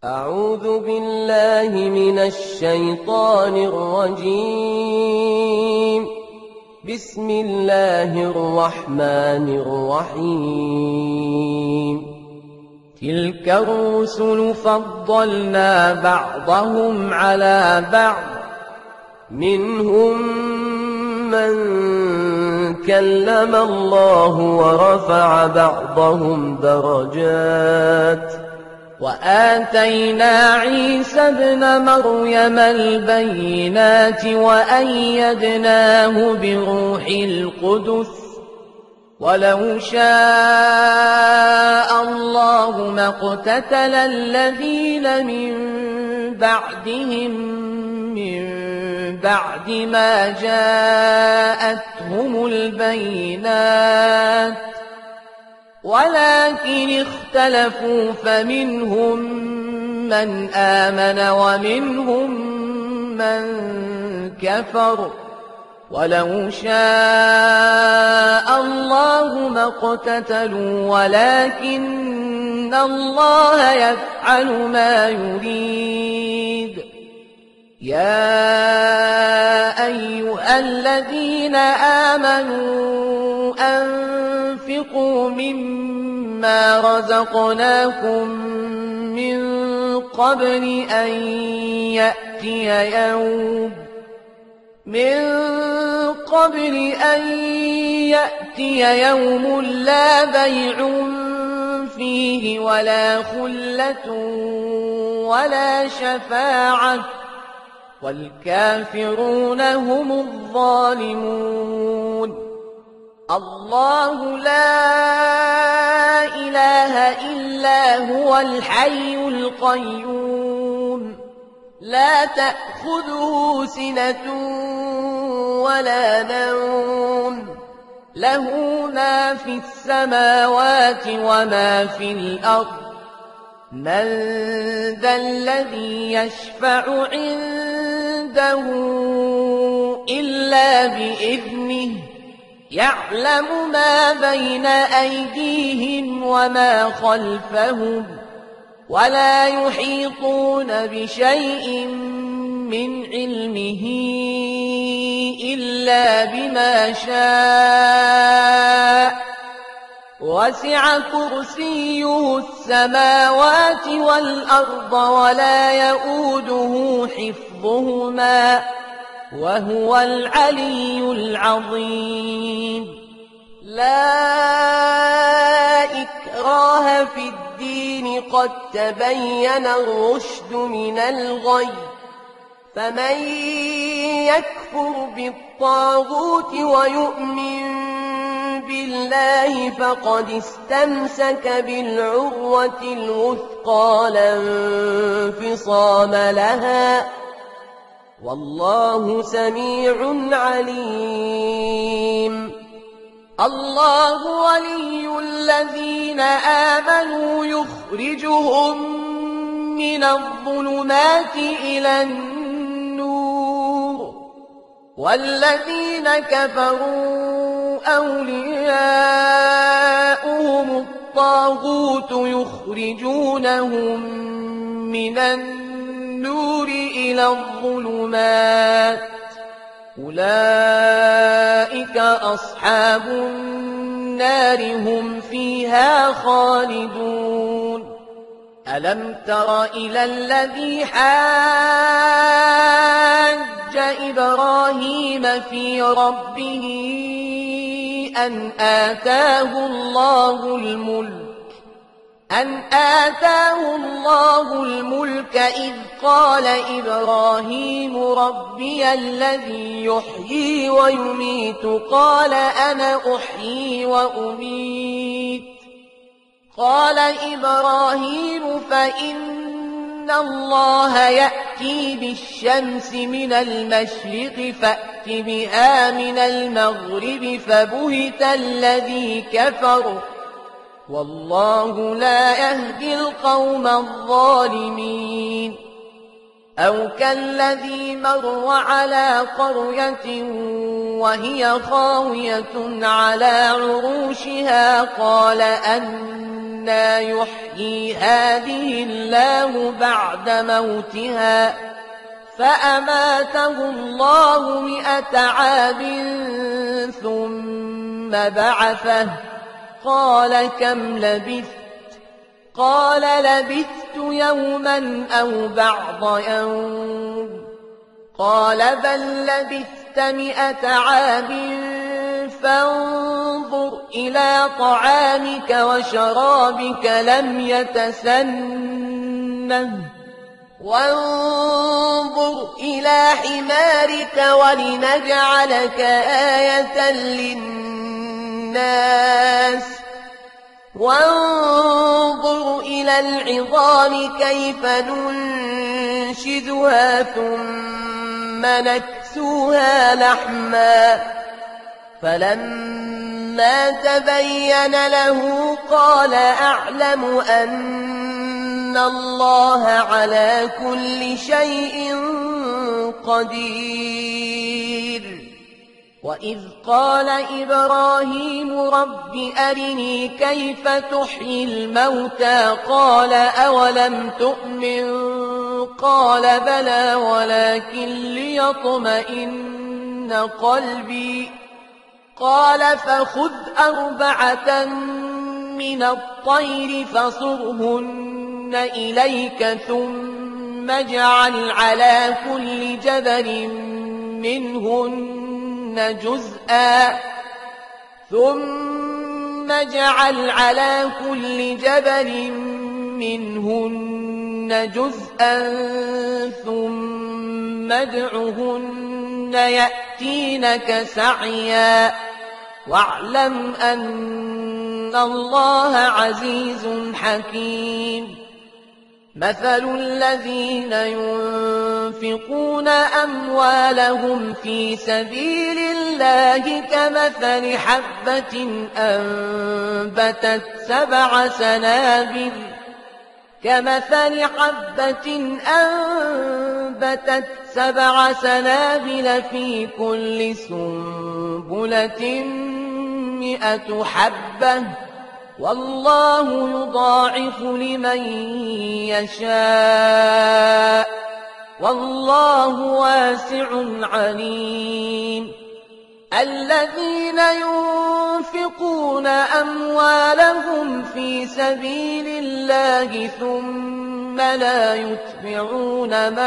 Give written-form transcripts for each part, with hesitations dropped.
أعوذ بالله من الشيطان الرجيم. بسم الله الرحمن الرحيم. تلك الرسل فضلنا بعضهم على بعض، منهم من كلم الله ورفع بعضهم درجات، وآتينا عيسى ابن مريم البينات وأيدناه بروح القدس، ولو شاء الله ما اقتتل الذين من بعدهم من بعد ما جاءتهم البينات، ولكن اختلفوا فمنهم من آمن ومنهم من كفر، ولو شاء الله ما اقتتلوا ولكن الله يفعل ما يريد. يا أيها الذين آمنوا أنفقوا مما رزقناكم من قبل أن يأتي يوم لا بيع فيه ولا خلة ولا شفاعة، والكافرون هم الظالمون. الله لا إله إلا هو الحي القيوم، لا تأخذه سنة ولا نوم، له ما في السماوات وما في الأرض. من ذا الذي يشفع عنده إلا بإذنه، يعلم ما بين أيديهم وما خلفهم، ولا يحيطون بشيء من علمه إلا بما شاء، وسع كرسيه السماوات والأرض ولا يؤوده حفظهما، وهو العلي العظيم. لا إكراه في الدين، قد تبين الرشد من الغي، فمن يكفر بالطاغوت ويؤمن بالله فقد استمسك بالعروة الوثقى لا انفصام لها، والله سميع عليم. الله ولي الذين آمنوا يخرجهم من الظلمات إلى النور، والذين كفروا أولياؤهم الطاغوت يخرجونهم من النور إلى الظلمات، أولئك أصحاب النار هم فيها خالدون. ألم تر إلى الذي حاج إبراهيم في ربه أن آتاه الله الملك إذ قال إبراهيم ربي الذي يحيي ويميت، قال أنا أحيي وأميت. قال إبراهيم فإن الله يأتي بالشمس من المشرق فأت بها من المغرب، فبهت الذي كفر، والله لا يهدي القوم الظالمين. أو كالذي مر على قرية وهي خاوية على عروشها قال أنى يحيي هذه الله بعد موتها فأماته الله 100 عام ثم بعثه قال كم لبثت قال لبثت يوما أو بعض يوم قال بل لبثت 100 عام فانظر إلى طعامك وشرابك لم يتسنه وانظر إلى حمارك ولنجعلك آية للناس وانظر إلى العظام كيف ننشدها ثم نكسوها لحما فلما تبين له قال أعلم أن الله على كل شيء قدير وإذ قال إبراهيم رب أرني كيف تحيي الموتى قال أولم تؤمن قال بلى ولكن ليطمئن قلبي قال فخذ 4 من الطير فصرهن إليك ثم اجعل على كل جبل منهن جزءا ثم اجعل على كل جبل منهن جزءا ثم ادعهن يأتينك سعيا واعلم أن الله عزيز حكيم مثل الذين ينفقون أموالهم في سبيل الله كمثل حبة أنبتت 7 سنابل في كل سنبلة 100 حبة والله يضاعف لمن يشاء والله واسع عليم الذين ينفقون أموالهم في سبيل الله ثم لا يتبعون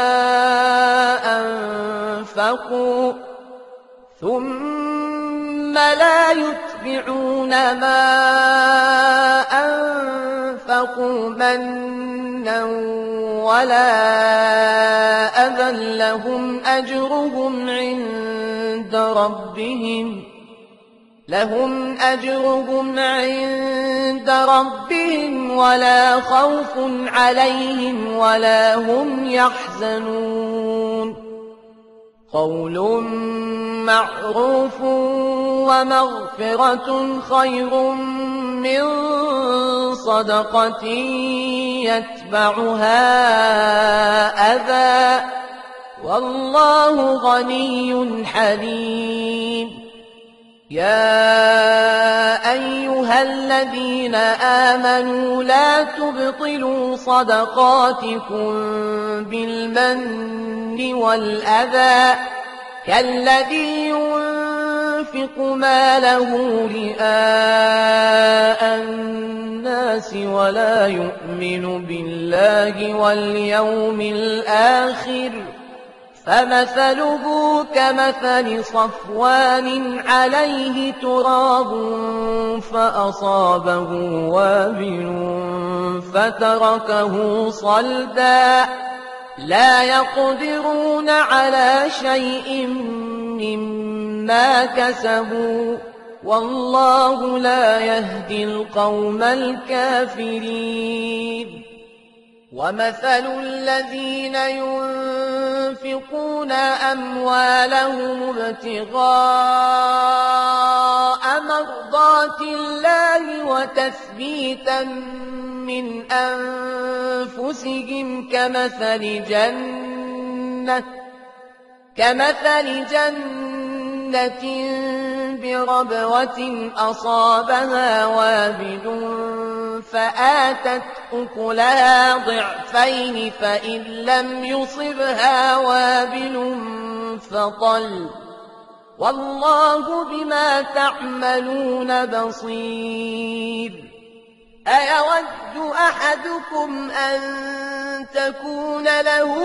ما أنفقوا منا ولا أذى لهم أجرهم عند ربهم ولا خوف عليهم ولا هم يحزنون قول معروف ومغفرة خير من صدقة يتبعها أذى والله غني حليم يا أيها الذين آمنوا لا تبطلوا صدقاتكم بالمن والأذى كالذي ينفق ماله رئاء الناس ولا يؤمن بالله واليوم الآخر فمثله كمثل صفوان عليه تراب فأصابه وابل فتركه صلدا لا يقدرون على شيء مما كسبوا والله لا يهدي القوم الكافرين ومثل الذين ينفقون أموالهم ابتغاء مرضات الله وتثبيتا من أنفسهم كمثل جنة كمثل جنة بربوة أصابها وابل فآتت أكلها ضعفين فإن لم يصبها وابل فطل والله بما تعملون بصير. أيود أحدكم أن تكون له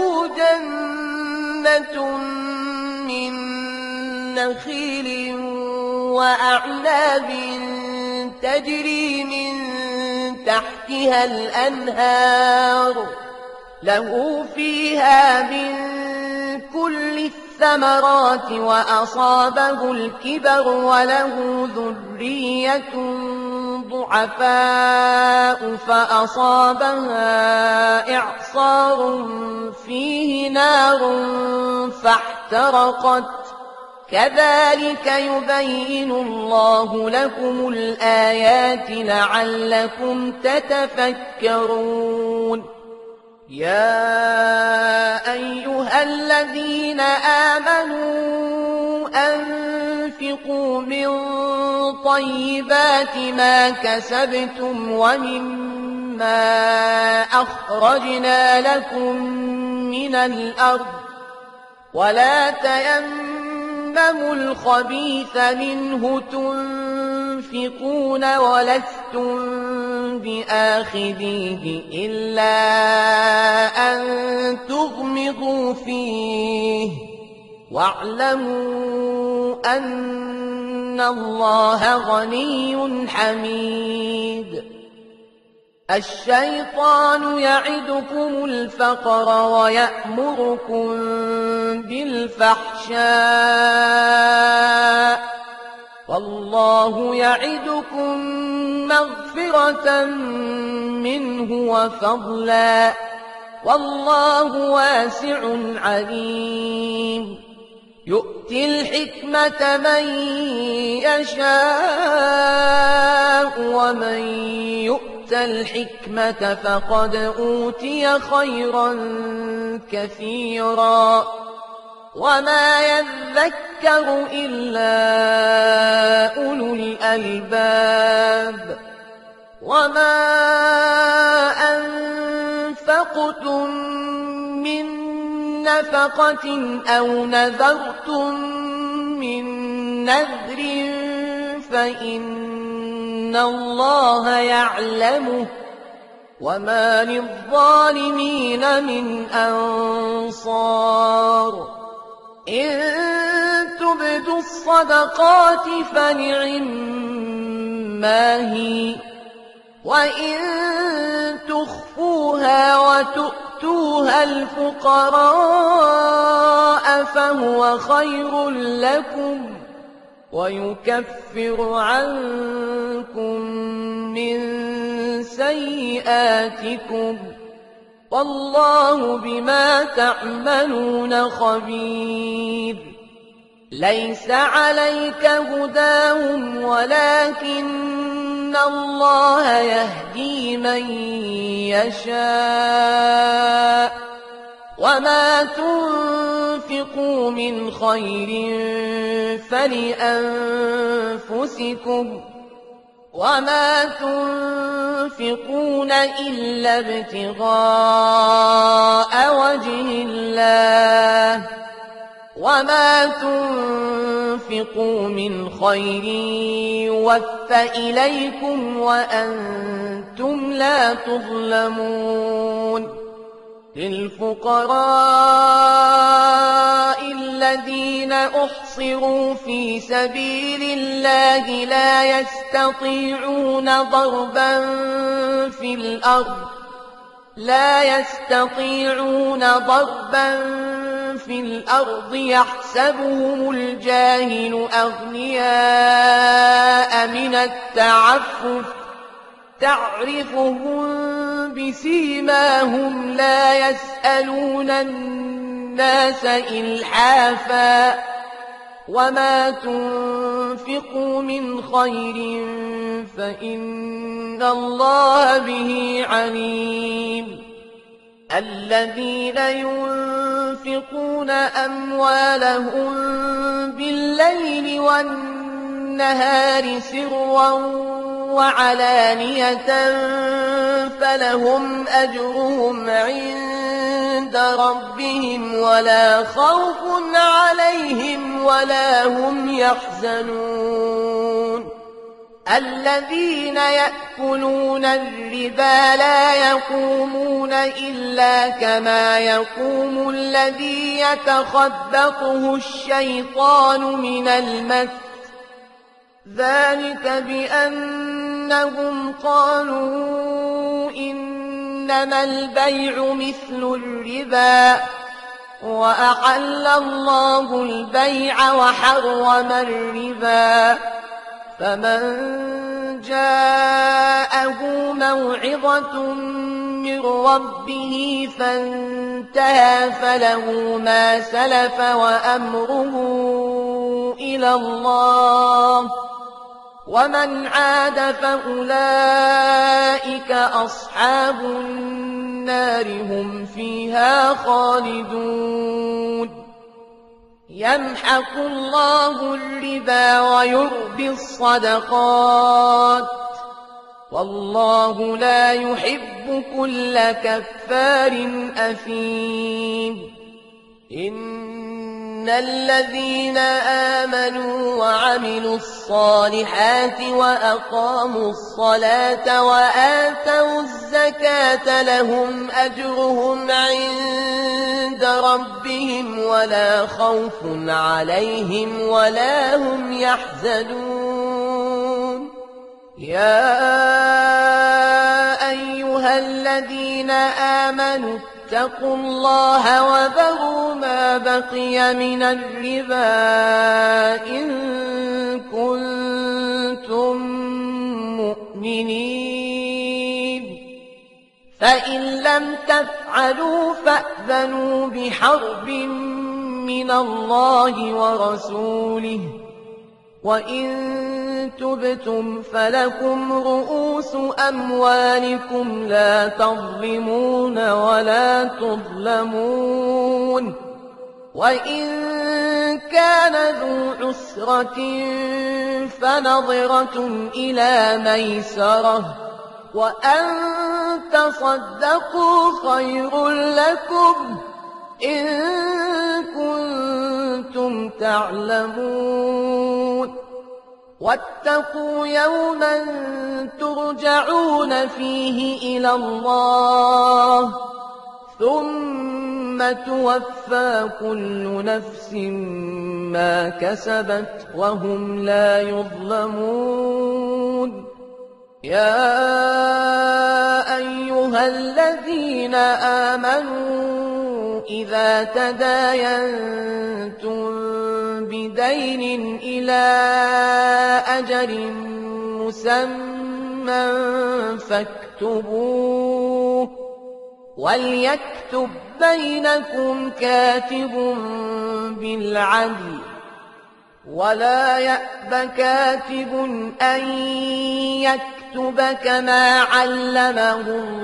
جنة من نخيل وأعناب تجري من تحتها الأنهار له فيها من كل الثمرات وأصابه الكبر وله ذرية ضعفاء فأصابها إعصار فيه نار فاحترقت كذلك يبين الله لكم الآيات لعلكم تتفكرون. يا أيها الذين آمنوا أنفقوا من طيبات ما كسبتم ومما أخرجنا لكم من الأرض ولا تيمموا الخبيث منه تنفقون ولستم بآخذيه إلا أن تغمضوا فيه واعلموا أن الله غني حميد. الشيطان يعدكم الفقر ويأمركم بالفحشاء والله يعدكم مغفرة منه وفضلا والله واسع عليم. يؤتي الحكمة من يشاء ومن يؤت الحكمة فقد أوتي خيرا كثيرا وما يذكر إلا أولو الألباب. وما أنفقتم من نفقة أو نذرتم من نذر فإن الله يعلمه وما للظالمين من أنصار. إن تبدوا الصدقات فنعما هي وإن تخفوها وتؤتوها الفقراء فهو خير لكم ويكفر عنكم من سيئاتكم والله بما تعملون خبير. ليس عليك هداهم ولكن الله يهدي من يشاء وما تنفقوا من خير فلأنفسكم وما تنفقون إلا ابتغاء وجه الله وما تنفقوا من خير يوفى إليكم وأنتم لا تظلمون. للفقراء الذين أحصروا في سبيل الله لا يستطيعون ضربا في الأرض يحسبهم الجاهل أغنياء من التعفف تعرفهم بسيماهم لا يسألون الناس إلحافا وما تنفقوا من خير فإن الله به عليم. الذين ينفقون أموالهم بالليل والنهار سرا وعلانية فلهم أجرهم عند ربهم ولا خوف عليهم ولا هم يحزنون الذين يأكلون الربا لا يقومون إلا كما يقوم الذي يتخبطه الشيطان من المس ذلك بأنهم قالوا إنما البيع مثل الربا وأحل الله البيع وحرم الربا فمن جاءه موعظة من ربه فانتهى فله ما سلف وأمره إلى الله ومن عاد فأولئك أصحاب النار هم فيها خالدون يمحق الله الربا ويربي الصدقات والله لا يحب كل كفار أثيم إن الذين آمنوا وعملوا الصالحات وأقاموا الصلاة وآتوا الزكاة لهم أجرهم عند ربهم ولا خوف عليهم ولا هم يحزنون يا أيها الذين آمنوا اتقوا الله وذروا ما بقي من الربا إن كنتم مؤمنين فإن لم تفعلوا فأذنوا بحرب من الله ورسوله وإن تبتم فلكم رؤوس أموالكم لا تظلمون ولا تظلمون وإن كان ذو عسرة فنظرة إلى ميسرة وأن تصدقوا خير لكم إن كنتم تعلمون واتقوا يوما ترجعون فيه إلى الله ثم توفى كل نفس ما كسبت وهم لا يظلمون يا أيها الذين آمنوا إذا تداينتم بدين إلى أجل مسمى فاكتبوه وليكتب بينكم كاتب بالعدل ولا يأب كاتب أن يكتب كما علمه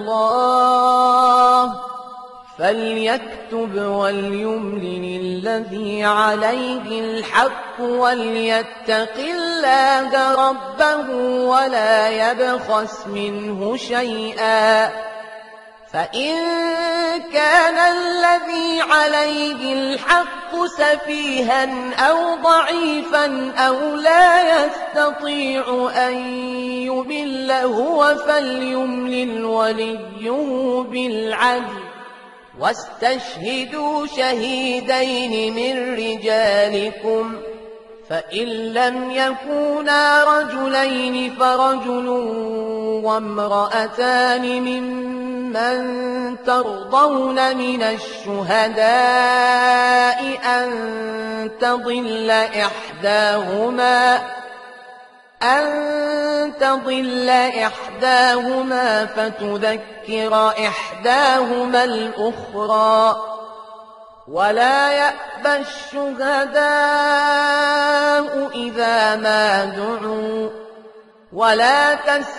الله فليكتب وليملل الذي عليه الحق وليتق الله ربه ولا يبخس منه شيئا فإن كان الذي عليه الحق سفيها أو ضعيفا أو لا يستطيع أن يمل هو فليملل وليه بالعدل واستشهدوا شهيدين من رجالكم فإن لم يكونا رجلين فرجل وامرأتان ممن ترضون من الشهداء أن تضل إحداهما فتذكر إحداهما الأخرى ولا يأبى الشهداء إذا ما دعوا ولا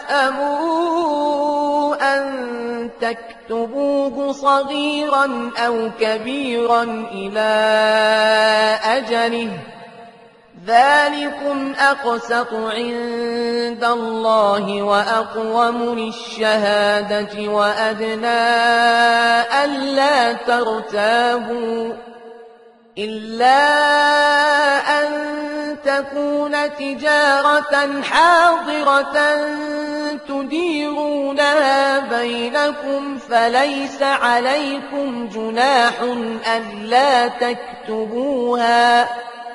تسأموا أن تكتبوه صغيرا أو كبيرا إلى أجله ذلكم أقسط عند الله وأقوم للشهادة وأدنى ألا ترتابوا إلا أن تكون تجارة حاضرة تديرونها بينكم فليس عليكم جناح ألا تكتبوها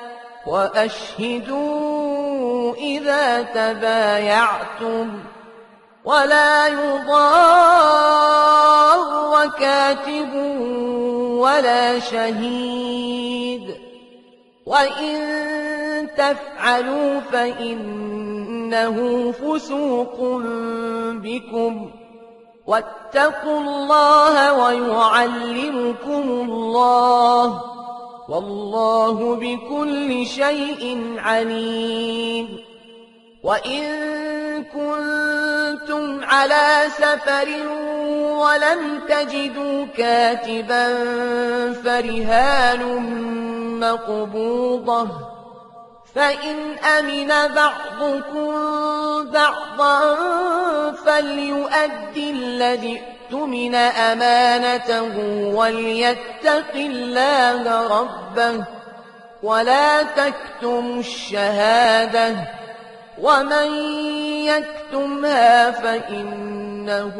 وأشهدوا إذا تبايعتم ولا يضار كاتب ولا شهيد وإن تفعلوا فإنه فسوق بكم واتقوا الله ويعلمكم الله والله بكل شيء عليم وإن كنتم على سفر ولم تجدوا كاتبا فرهان مقبوضة فإن أمن بعضكم بعضا فليؤدي الذي اؤتمن أمانته وليتق الله ربه ولا تكتموا الشهادة ومن يكتمها فإنه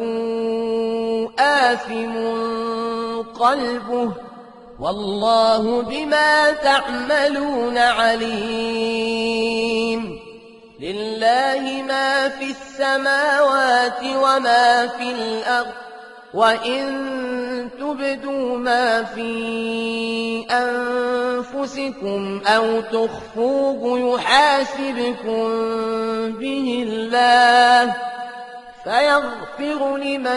آثم قلبه والله بما تعملون عليم لله ما في السماوات وما في الأرض وإن تبدوا ما في أنفسكم أو تخفوه يحاسبكم به الله فيغفر لمن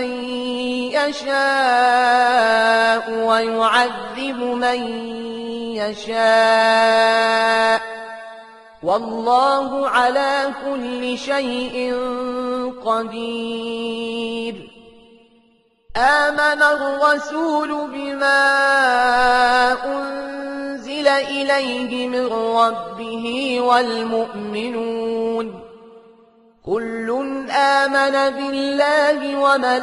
يشاء ويعذب من يشاء والله على كل شيء قدير آمن الرسول بما أنزل إليه من ربه والمؤمنون كل آمن بالله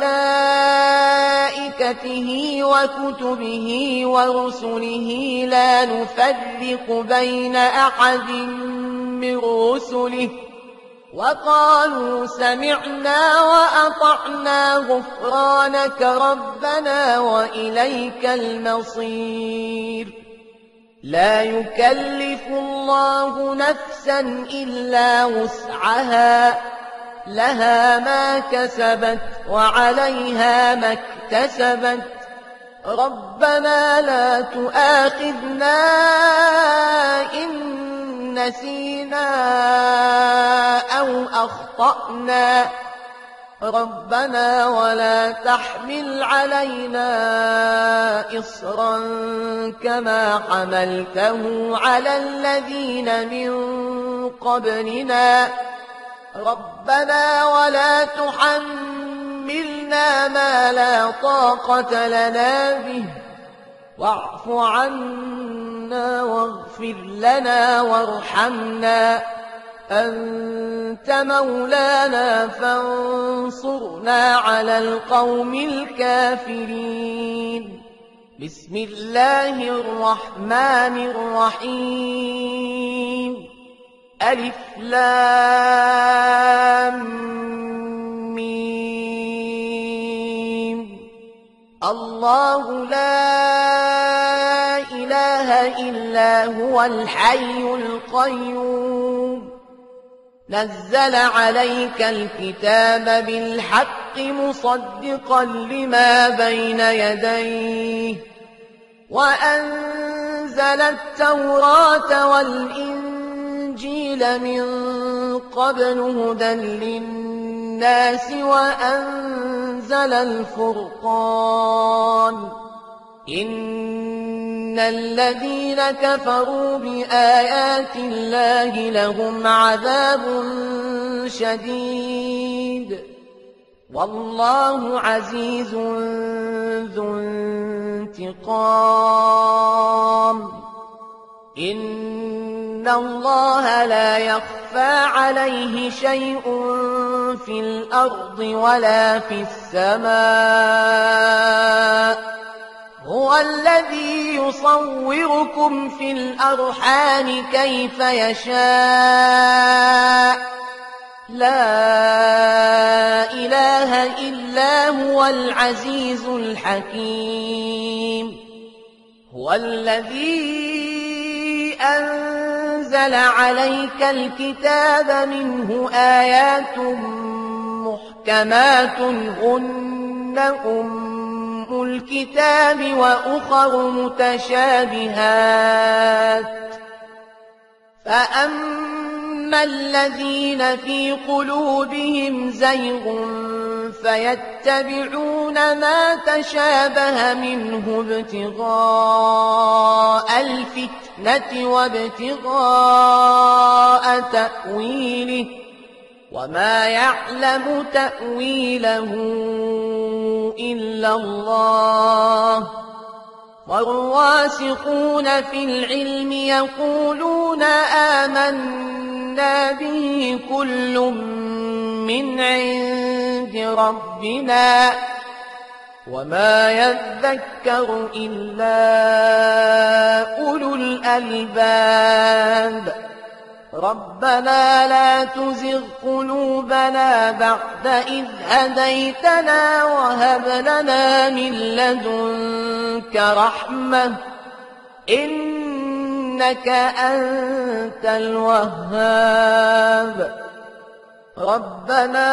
وملائكته وكتبه ورسله لا نفرق بين أحد من رسله وقالوا سمعنا وأطعنا غفرانك ربنا وإليك المصير لا يكلف الله نفسا إلا وسعها لها ما كسبت وعليها ما اكتسبت ربنا لا تؤاخذنا إن نسينا أو أخطأنا ربنا ولا تحمل علينا إصرا كما حملته على الذين من قبلنا ربنا ولا تحملنا ما لا طاقة لنا به واعف عنا واغفر لنا وارحمنا أنت مولانا فانصرنا على القوم الكافرين بسم الله الرحمن الرحيم ألف لام ميم الله لا إله إلا هو الحي القيوم نزل عليك الكتاب بالحق مصدقا لما بين يديه وأنزل التوراة والإنجيل من قبل هدى للناس وأنزل الفرقان إن الذين كفروا بآيات الله لهم عذاب شديد والله عزيز ذو انتقام إن الله لا يخفى عليه شيء في الأرض ولا في السماء هو الذي يصوركم في الأرحام كيف يشاء لا إله إلا هو العزيز الحكيم هو الذي أنزل عليك الكتاب منه آيات محكمات هن أم الكتاب وأخر متشابهات فأما الذين في قلوبهم زيغ فيتبعون ما تشابه منه ابتغاء الفتنة وابتغاء تأويله وما يعلم تأويله إلا الله والراسخون في العلم يقولون آمنا به كل من عند ربنا وما يذكر إلا أولو الألباب ربنا لا تزغ قلوبنا بعد إذ هديتنا وهب لنا من لدنك رحمة إنك أنت الوهاب ربنا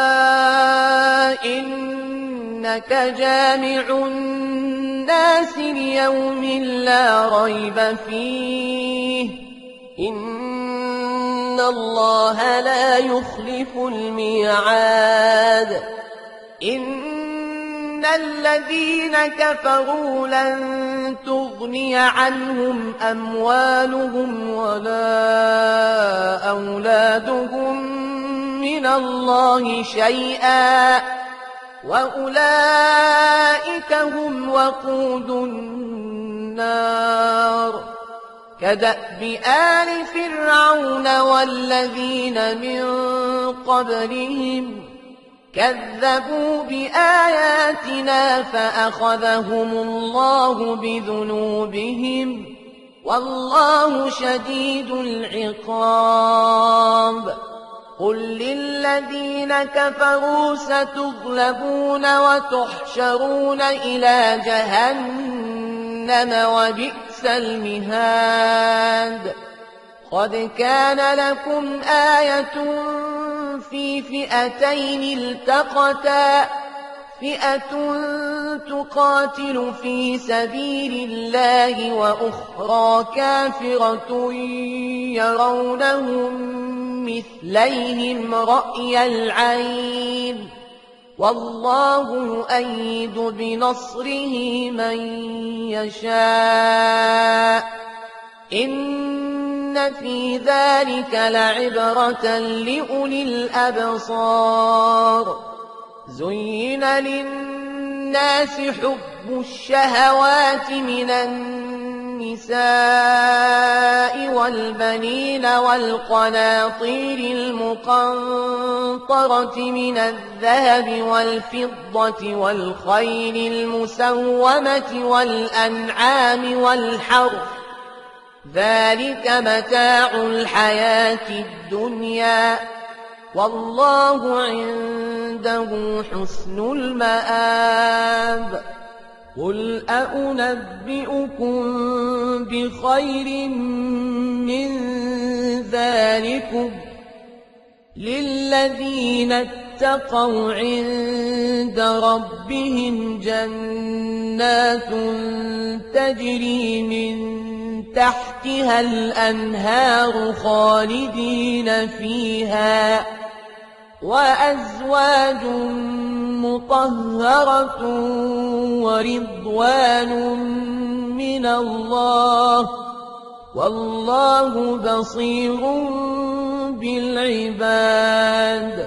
إنك جامع الناس ليوم لا ريب فيه إن الله لا يخلف الميعاد إن الذين كفروا لن تغني عنهم أموالهم ولا أولادهم من الله شيئا وأولئك هم وقود النار كدأب آل فرعون والذين من قبلهم كذبوا بآياتنا فأخذهم الله بذنوبهم والله شديد العقاب قل للذين كفروا ستغلبون وتحشرون إلى جهنم وبئس المهاد قد كان لكم آية في فئتين التقتا فئة تقاتل في سبيل الله وأخرى كافرة يرونهم مثليهم رأي العين والله يؤيد بنصره من يشاء إن في ذلك لعبرة لأولي الأبصار زين للناس حب الشهوات من النساء والبنين والقناطير المقنطرة من الذهب والفضة والخيل المسومة والأنعام والحرث ذلك متاع الحياة الدنيا والله عنده حسن المآب قل أنبئكم بخير من ذلكم للذين اتقوا عند ربهم جنات تجري من تحتها الأنهار خالدين فيها وأزواج مطهرة ورضوان من الله والله بصير بالعباد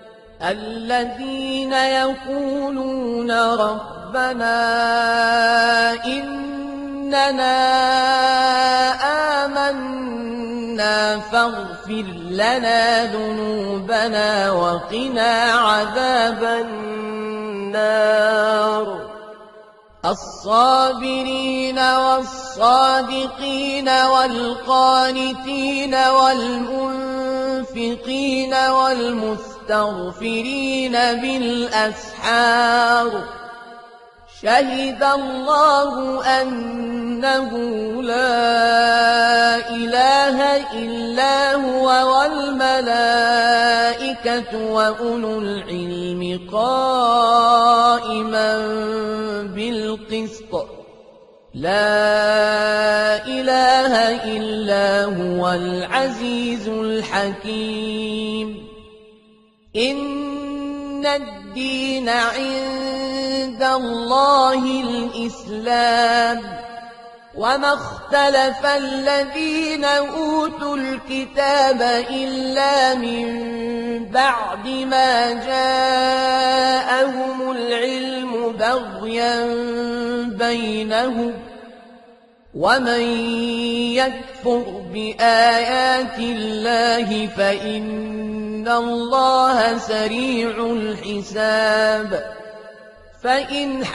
الذين يقولون ربنا إننا آمنا فاغفر لنا ذنوبنا وقنا عذاب النار الصابرين والصادقين والقانتين والمنفقين والمستغفرين بالأسحار شهد الله أنه لا إله إلا هو والملائكة وأولو العلم قائما بالقسط لا إله إلا هو العزيز الحكيم إن الدين عند الله الإسلام وما اختلف الذين أوتوا الكتاب إلا من بعد ما جاءهم العلم بغيا بينهم ومن يكفر بآيات الله فإن الله سريع الحساب فإن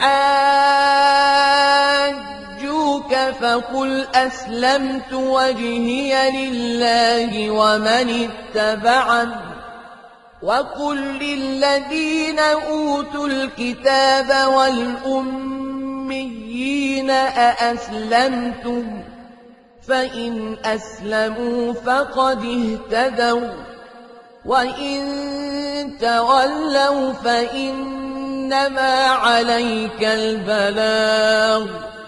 حاجوك فقل أسلمت وجهي لله ومن اتبعني وقل للذين أوتوا الكتاب والأميين أأسلمتم فإن أسلموا فقد اهتدوا وإن تولوا فإنما عليك البلاغ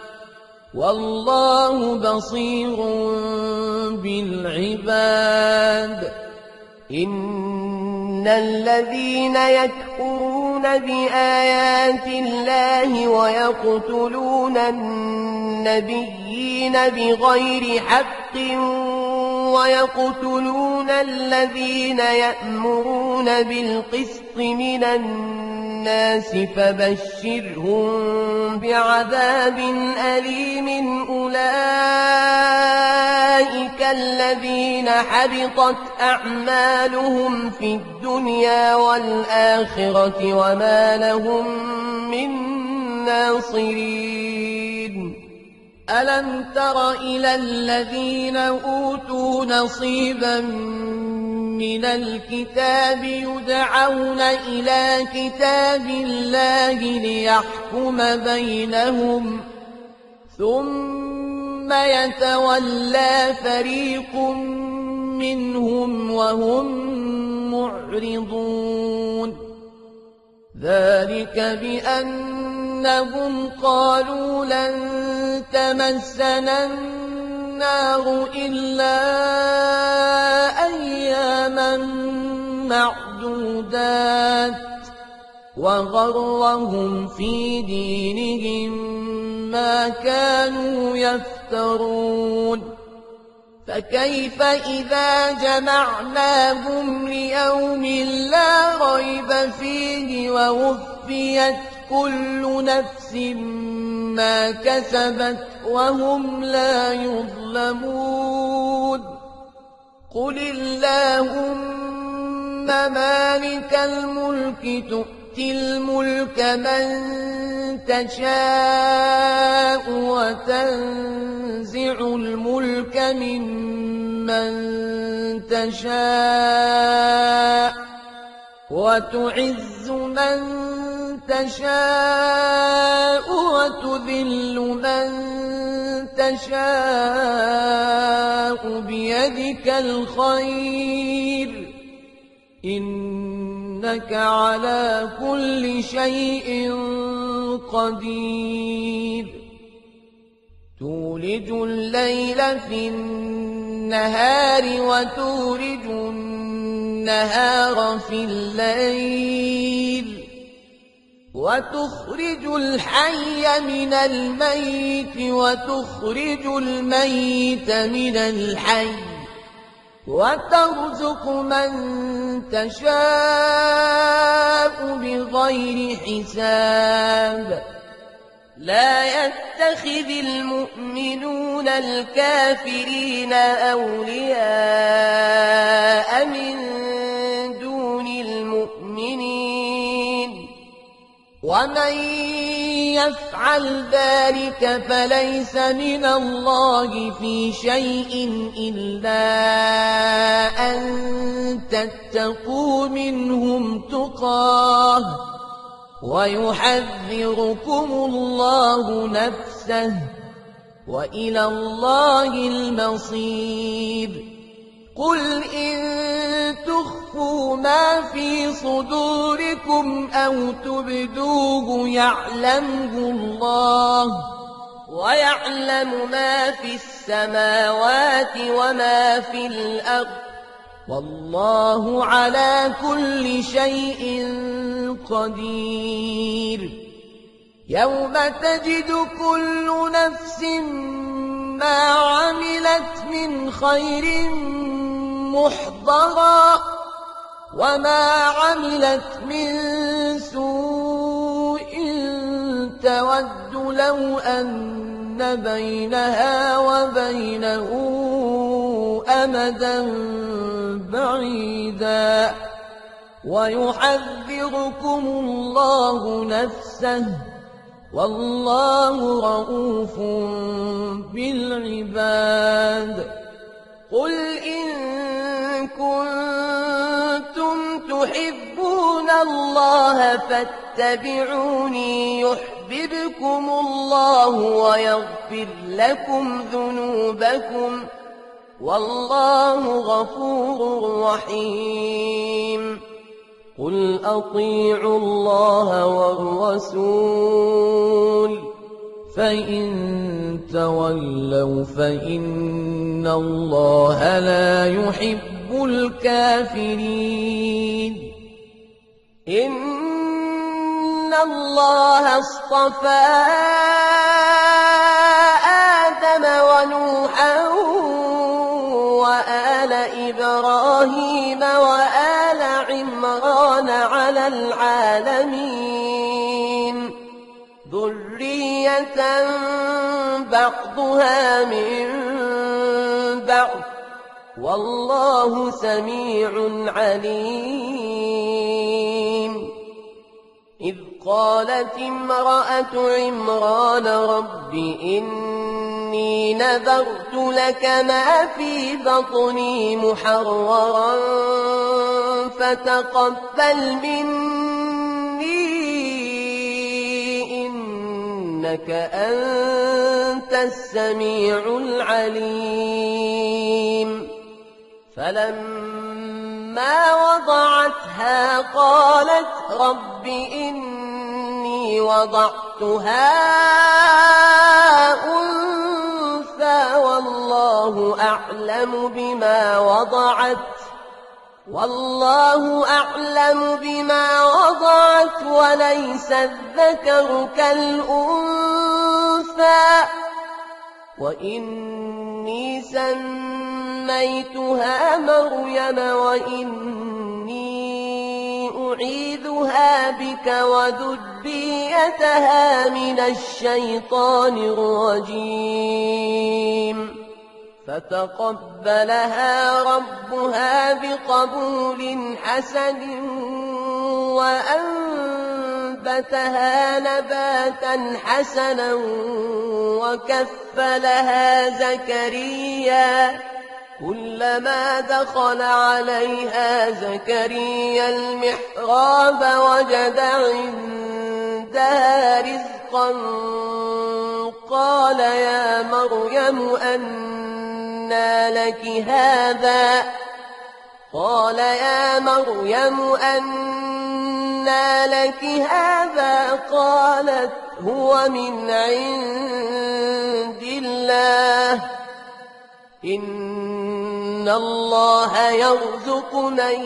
والله بصير بالعباد إن الذين يكفرون بآيات الله ويقتلون النبيين بغير حق ويقتلون الذين يأمرون بالقسط من الناس فبشرهم بعذاب أليم أولئك الذين حبطت أعمالهم في الدنيا والآخرة وما لهم من ناصرين ألم تر إلى الذين أوتوا نصيبا من الكتاب يدعون إلى كتاب الله ليحكم بينهم ثم يتولى فريق منهم وهم معرضون ذلك بأنهم قالوا لن تمسنا النار إلا أياما معدودات وغرهم في دينهم ما كانوا يفترون فكيف إذا جمعناهم ليوم لا ريب فيه ووفيت كل نفس ما كسبت وهم لا يظلمون قل اللهم مالك الملك تؤتي الملك من تشاء وتنزع الملك ممن تشاء وتعز من تشاء وتذل من تشاء بيدك الخير إنك على كل شيء قدير تولج الليل في النهار وتولج النهار في الليل وتخرج الحي من الميت وتخرج الميت من الحي وترزق من تشاء بغير حساب لا يتخذ المؤمنون الكافرين أولياء من دون المؤمنين ومن يفعل ذلك فليس من الله في شيء إلا أن تتقوا منهم تقاه ويحذركم الله نفسه وإلى الله المصير قل إن تخفوا ما في صدوركم أو تبدوه يعلمه الله ويعلم ما في السماوات وما في الأرض والله على كل شيء قدير يوم تجد كل نفس ما عملت من خير محضرا وما عملت من سوء تود لو أن بينها وبينه أمدا بعيدا ويحذركم الله نفسه والله رؤوف بالعباد قل إن كنتم تحبون الله فاتبعوني يحببكم الله ويغفر لكم ذنوبكم والله غفور رحيم قل أطيعوا الله والرسول فإن تولوا فإن الله لا يحب الكافرين إن الله اصطفى آدم ونوحا وآل إبراهيم وآل عمران على العالمين ذرية بعضها من بعض والله سميع عليم إذ قالت امرأة عمران رب إني نذرت لك ما في بطني محررا فتقبل مني إنك أنت السميع العليم فلما وضعتها قالت رب إني وضعتها أنثى والله أعلم بما وضعت وليس الذكر كالأنثى وإني سميتها مريم وإني أعيذها بك وذريتها من الشيطان الرجيم فتقبلها ربها بقبول حسن وأنبتها نباتا حسنا وكفلها زكريا كلما دخل عليها زكريا المحراب وجد عندها رزقا قال يا مريم أنى لك هذا قالت هو من عند الله إن الله يرزق من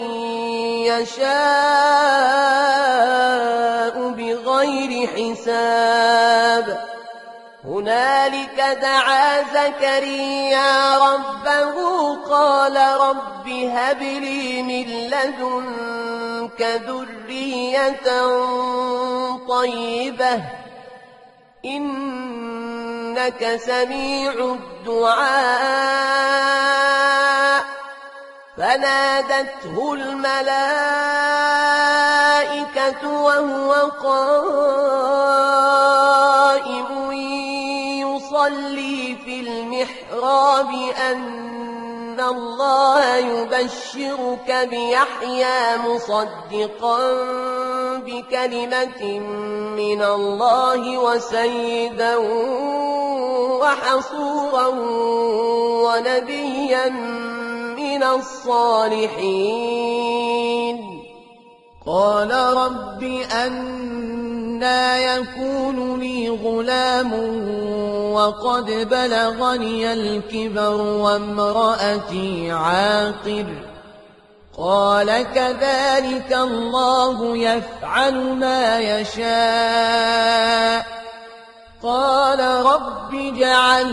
يشاء بغير حساب هنالك دعا زكريا ربه قال رب هب لي من لدنك ذرية طيبة إنك سميع الدعاء فنادته الملائكة وهو قائم يصلي في المحراب أن الله يبشرك بيحيى مصدقا بكلمة من الله وسيدا وحصورا ونبيا من الصالحين قال رب أنى يكون لي غلام وقد بلغني الكبر وامرأتي عاقر قال كذلك الله يفعل ما يشاء قال رب اجعل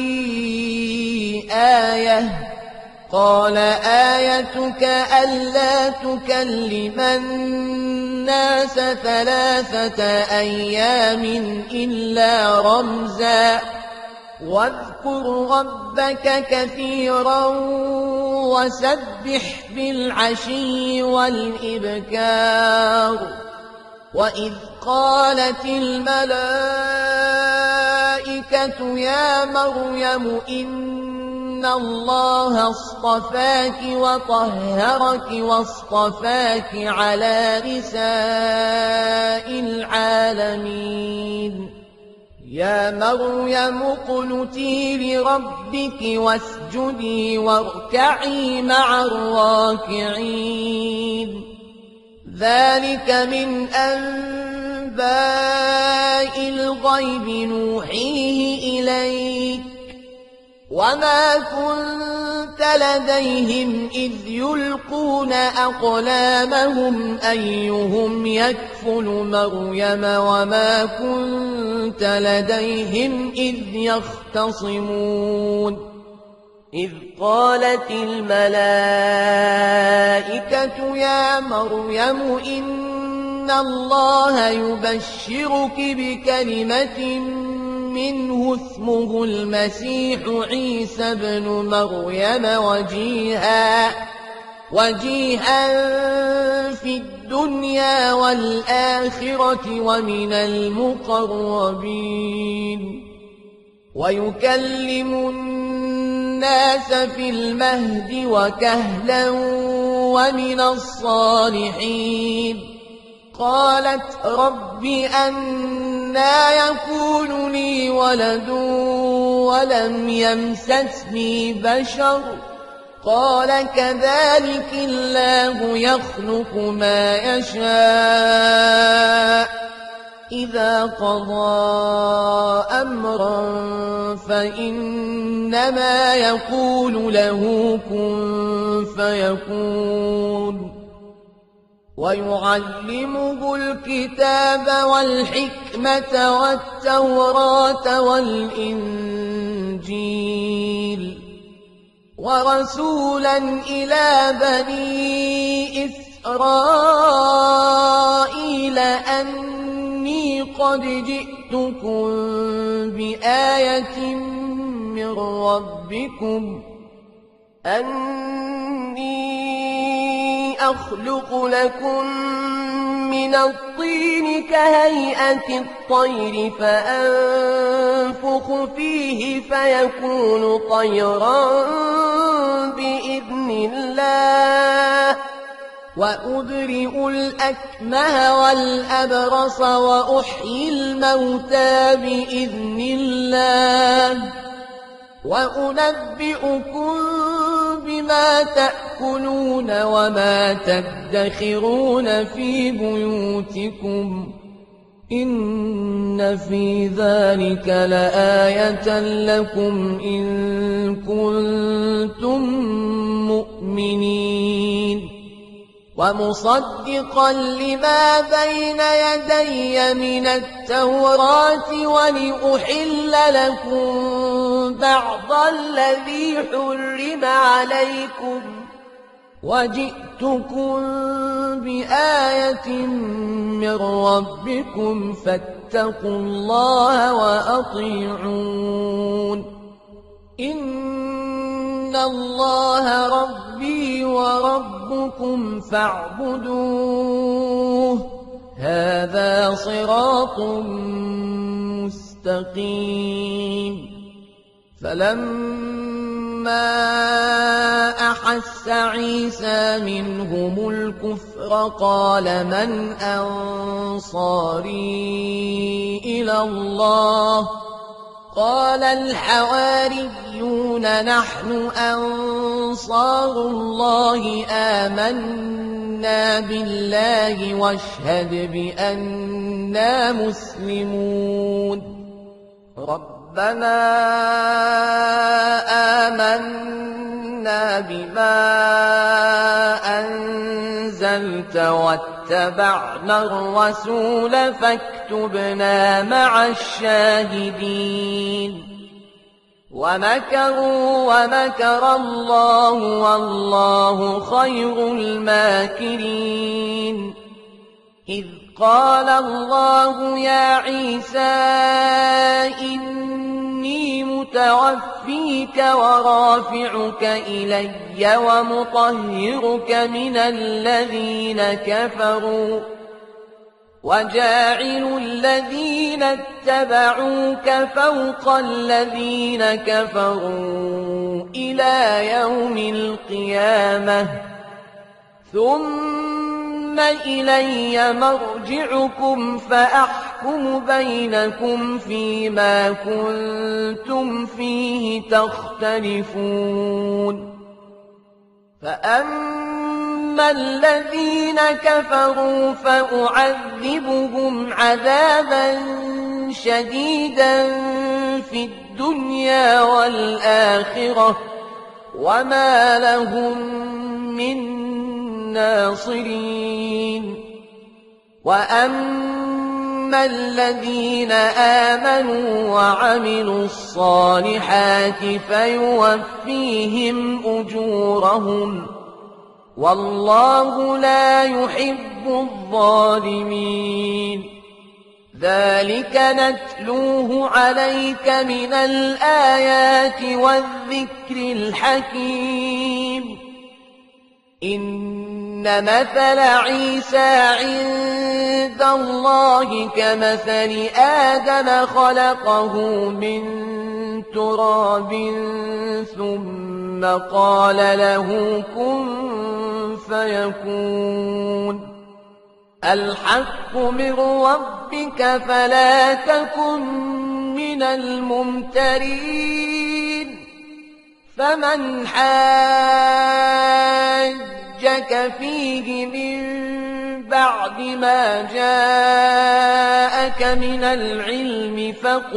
لي آية قال آيتك ألا تكلم الناس 3 أيام إلا رمزا واذكر ربك كثيرا وسبح بالعشي والإبكار وإذ قالت الملائكة يا مريم إن الله اصطفاك وطهرك واصطفاك على نساء العالمين يا مريم اقنتي لربك واسجدي واركعي مع الراكعين ذلك من أنباء الغيب نوحيه إليك وما كنت لديهم إذ يلقون أقلامهم أيهم يكفل مريم وما كنت لديهم إذ يختصمون إذ قالت الملائكة يا مريم إن الله يبشرك بكلمة منه اسمه المسيح عيسى بن مريم وجيها في الدنيا والآخرة ومن المقربين ويكلم الناس في المهد وكهلا ومن الصالحين قالت رب أنى يكون لي ولد ولم يمسسني بشر قال كذلك الله يخلق ما يشاء إذا قضى أمرا فإنما يقول له كن فيكون ويعلمه الكتاب والحكمة والتوراة والإنجيل ورسولا إلى بني إسرائيل أني قد جئتكم بآية من ربكم أني أخلق لكم من الطين كهيئة الطير فأنفخ فيه فيكون طيرا بإذن الله وأبرئ الأكمه والأبرص وأحيي الموتى بإذن الله وأنبئكم بما تأكلون وما تدخرون في بيوتكم إن في ذلك لآية لكم إن كنتم مؤمنين ومصدقا لما بين يدي من التوراة ولأحل لكم بعض الذي حرم عليكم وجئتكم بآية من ربكم فاتقوا الله وأطيعون إن الله ربي وربكم فاعبدوه هذا صراط مستقيم فلما أحس عيسى منهم الكفر قال من أنصاري إلى الله قال الحواريون نحن أنصار الله آمنا بالله واشهد بأننا مسلمون ربنا آمنا بما أنزلت واتبعنا الرسول فاكتبنا مع الشاهدين ومكروا ومكر الله والله خير الماكرين إذ قال الله يا عيسى إني متوفيك ورافعك إلي ومطهرك من الذين كفروا وجاعل الذين اتبعوك فوق الذين كفروا إلى يوم القيامة ثم إلي مرجعكم فأحكم بينكم فيما كنتم فيه تختلفون فأما الذين كفروا فأعذبهم عذابا شديدا في الدنيا والآخرة وما لهم من ناصرين وأما الذين آمنوا وعملوا الصالحات فيوفيهم أجورهم والله لا يحب الظالمين ذلك نتلوه عليك من الآيات والذكر الحكيم إن مثل عيسى عند الله كمثل آدم خلقه من تراب ثم قال له كن فيكون الحق من ربك فلا تكن من الممترين فمن حاجك فيه من بعد ما جاءك من العلم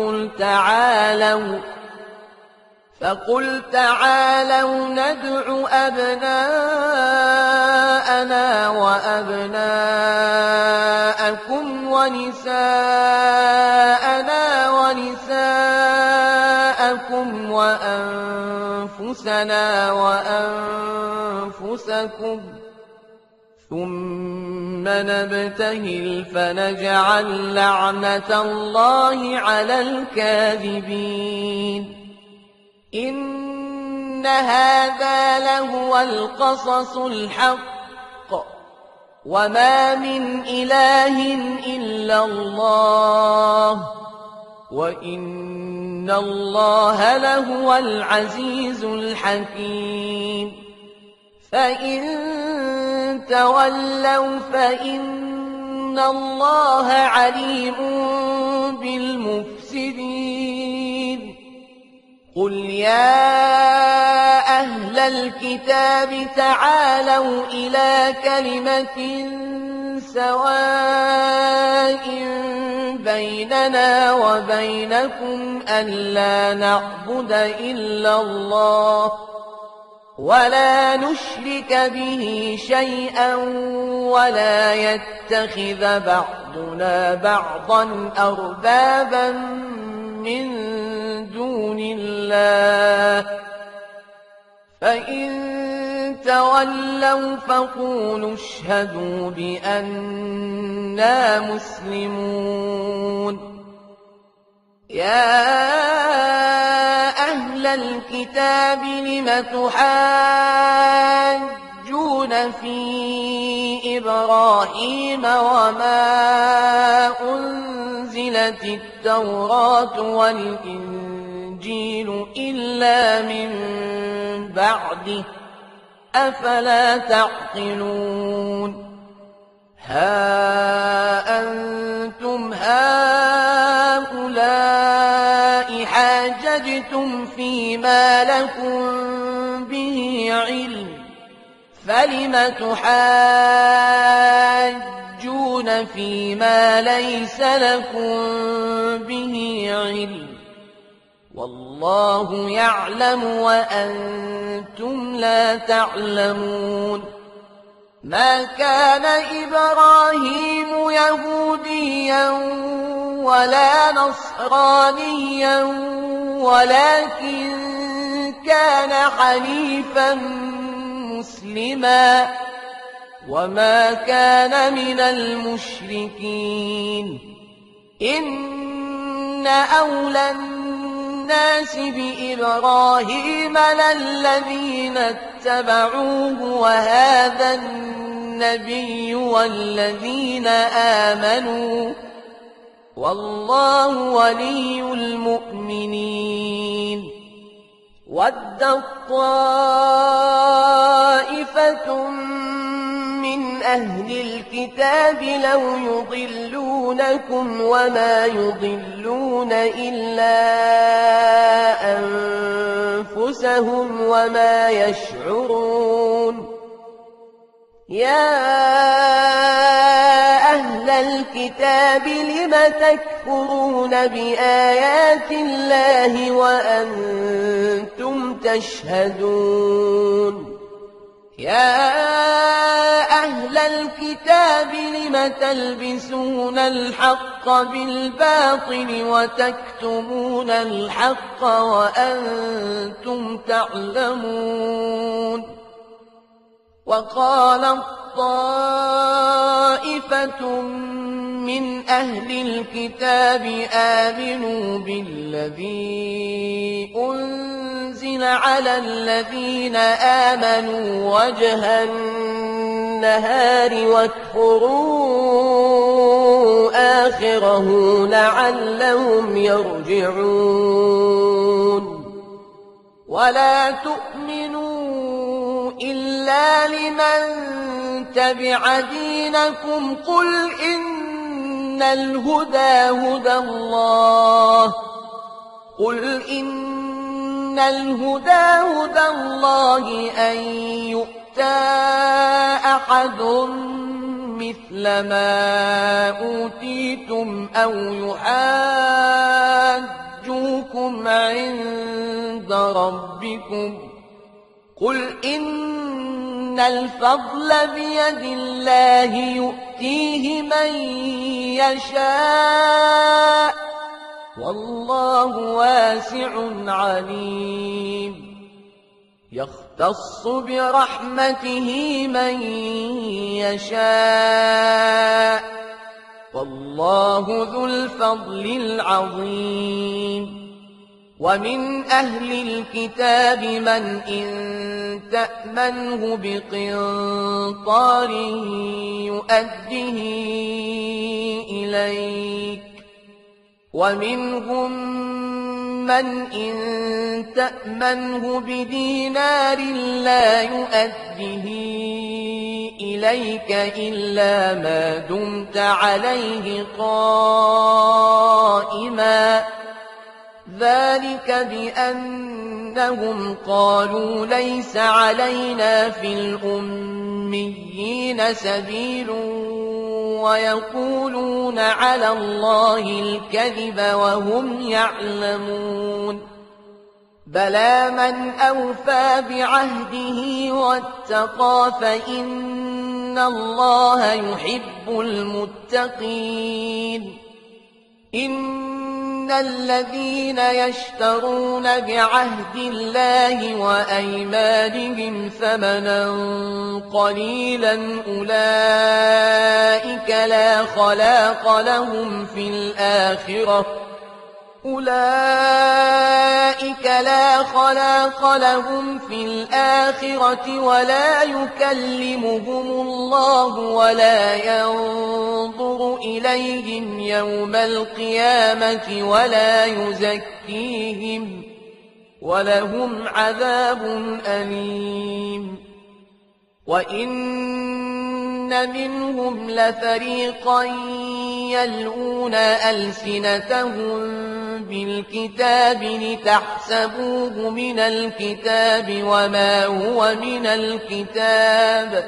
فقل تعالوا ندع أبناءنا وأبناءكم ونساءنا ونساءكم وأنفسنا وأنفسكم ثم نبتهل فنجعل لعنة الله على الكاذبين إن هذا لهو القصص الحق وما من إله إلا الله وإن الله لهو العزيز الحكيم فإن تولوا فإن الله عليم بالمفسدين قل يا أهل الكتاب تعالوا إلى كلمة سواء بيننا وبينكم ألا نعبد إلا الله ولا نشرك به شيئا ولا يتخذ بعضنا بعضا أربابا من دون الله فإن تولوا فقولوا اشهدوا بأننا مسلمون يا أهل الكتاب لم تحاجون في إبراهيم وما أنزلت التوراة والإنجيل إلا من بعده أفلا تعقلون ها أنتم هؤلاء حاججتم فيما لكم به علم فلم تحاجون فيما ليس لكم به علم والله يعلم وأنتم لا تعلمون ما كان إبراهيم يهوديا ولا نصرانيا ولكن كان حنيفا مسلما وما كان من المشركين إن أولى الناس بإبراهيم للذين اتبعوه وهذا النبي والذين آمنوا والله ولي المؤمنين ودت طائفة من أهل الكتاب لو يضلونكم وما يضلون إلا أنفسهم وما يشعرون يا أهل الكتاب لم تكفرون بآيات الله وأنتم تشهدون يا أهل الكتاب لم تلبسون الحق بالباطل وتكتمون الحق وأنتم تعلمون وقالت طائفة من أهل الكتاب آمنوا بالذي أنزل على الذين آمنوا وجه النهار واكفروا آخره لعلهم يرجعون ولا تؤمنوا إلا لمن تبع دينكم قل إن الهدى هدى الله أن يؤتى أحد مثل ما أوتيتم أو يحاجوكم عند ربكم قل إن الفضل بيد الله يؤتيه من يشاء والله واسع عليم يختص برحمته من يشاء والله ذو الفضل العظيم ومن أهل الكتاب من إن تأمنه بقنطار يؤده إليك ومنهم من إن تأمنه بدينار لا يؤده إليك إلا ما دمت عليه قائما ذلك بأنهم قالوا ليس علينا في الأميين سبيل ويقولون على الله الكذب وهم يعلمون بلى من أوفى بعهده واتقى فإن الله يحب المتقين إن الذين يشترون بعهد الله وأيمانهم ثمنا قليلا أولئك لا خلاق لهم في الآخرة ولا يكلمهم الله ولا ينظر إليهم يوم القيامة ولا يزكيهم ولهم عذاب أليم وإن منهم لفريقا يلؤون ألسنتهم بالكتاب لتحسبوه من الكتاب وما هو من الكتاب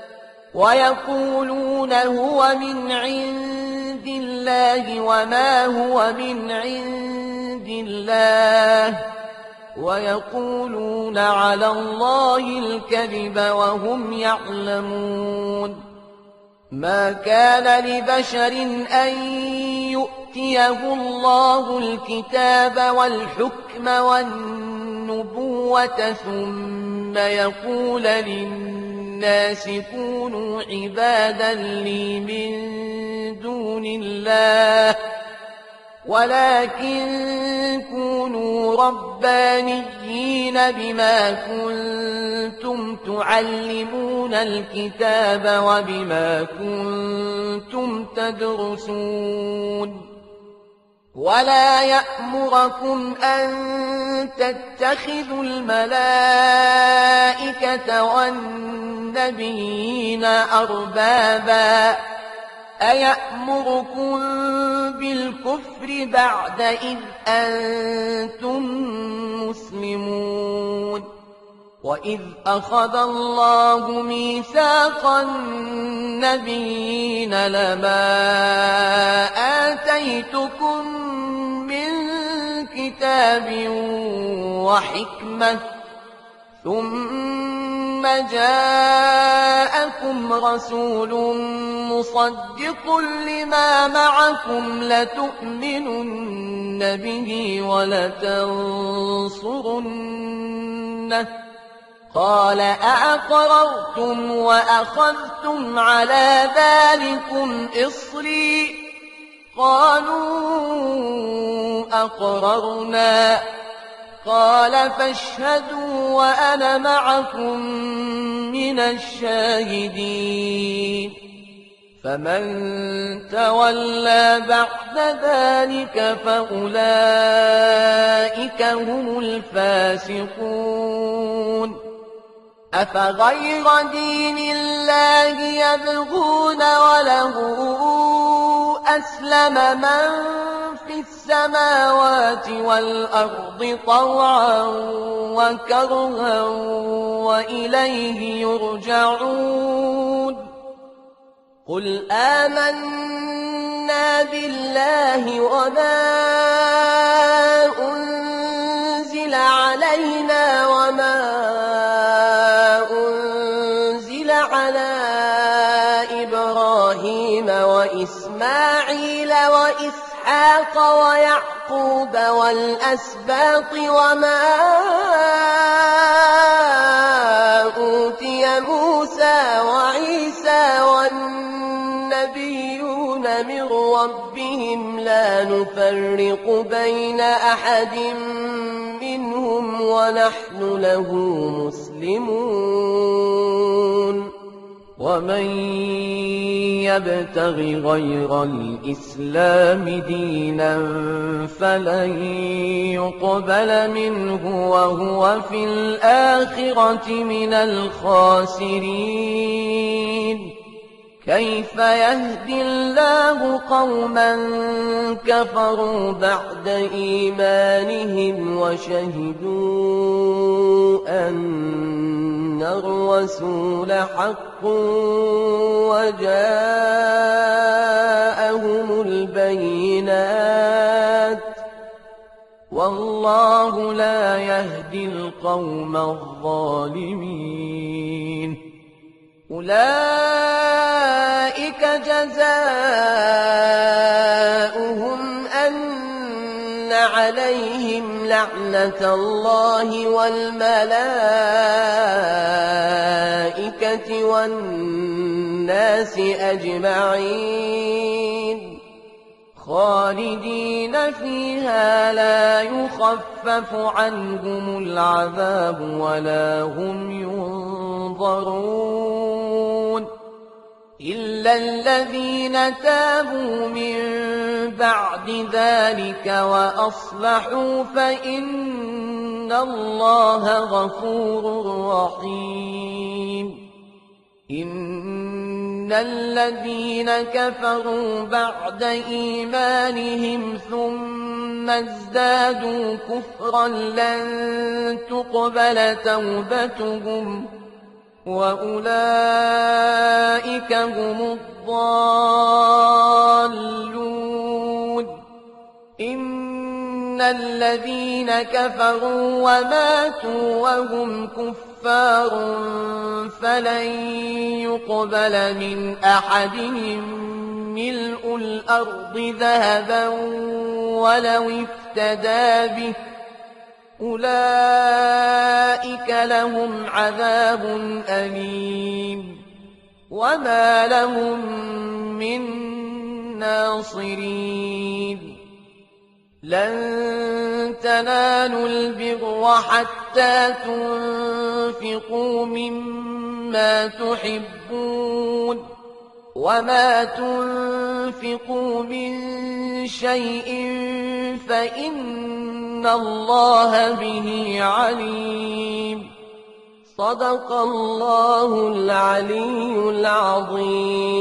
ويقولون هو من عند الله وما هو من عند الله ويقولون على الله الكذب وهم يعلمون ما كان لبشر أن يؤتيه الله الكتاب والحكم والنبوة ثم يقول للناس كونوا عبادا لي من دون الله ولكن كونوا ربانيين بما كنتم تعلمون الكتاب وبما كنتم تدرسون ولا يأمركم أن تتخذوا الملائكة والنبيين أربابا أيأمركم بالكفر بعد إذ أنتم مسلمون وإذ أخذ الله ميثاق النبيين لما آتيتكم من كتاب وحكمة ثم جاءكم رسول مصدق لما معكم لتؤمنن به ولتنصرنه قال أأقررتم وأخذتم على ذلكم إصري قالوا أقررنا قال فاشهدوا وأنا معكم من الشاهدين فمن تولى بعد ذلك فأولئك هم الفاسقون أفغير دين الله يبغون وله أسلم من في السماوات والأرض طوعا وكرها وإليه يرجعون قل آمنا بالله وما أنزل علينا وما أنزل على إبراهيم وإسماعيل وإسحاق ويعقوب والأسباط وما أوتي موسى وعيسى والنبيون من ربهم لا نفرق بين أحد منهم ونحن له مسلمون ومن يبتغ غير الإسلام دينا فلن يقبل منه وهو في الآخرة من الخاسرين كيف يهدي الله قوما كفروا بعد إيمانهم وشهدوا أن الرسول حق وجاءهم البينات والله لا تهدي القوم الظالمين أولئك جزاؤهم أن عليهم لعنة الله والملائكة والناس أجمعين خالدين فيها لا يخفف عنهم العذاب ولا هم ينظرون إلا الذين تابوا من بعد ذلك وأصلحوا فإن الله غفور رحيم إن الذين كفروا بعد إيمانهم ثم ازدادوا كفرا لن تقبل توبتهم وأولئك هم الضالون إن الذين كفروا وماتوا وهم كفار فلن يقبل من أحدهم ملء الأرض ذهبا ولو افتدى به أولئك لهم عذاب أليم وما لهم من ناصرين لن تنالوا البر حتى تنفقوا مما تحبون وما تنفقوا من شيء فإن الله به عليم صدق الله العلي العظيم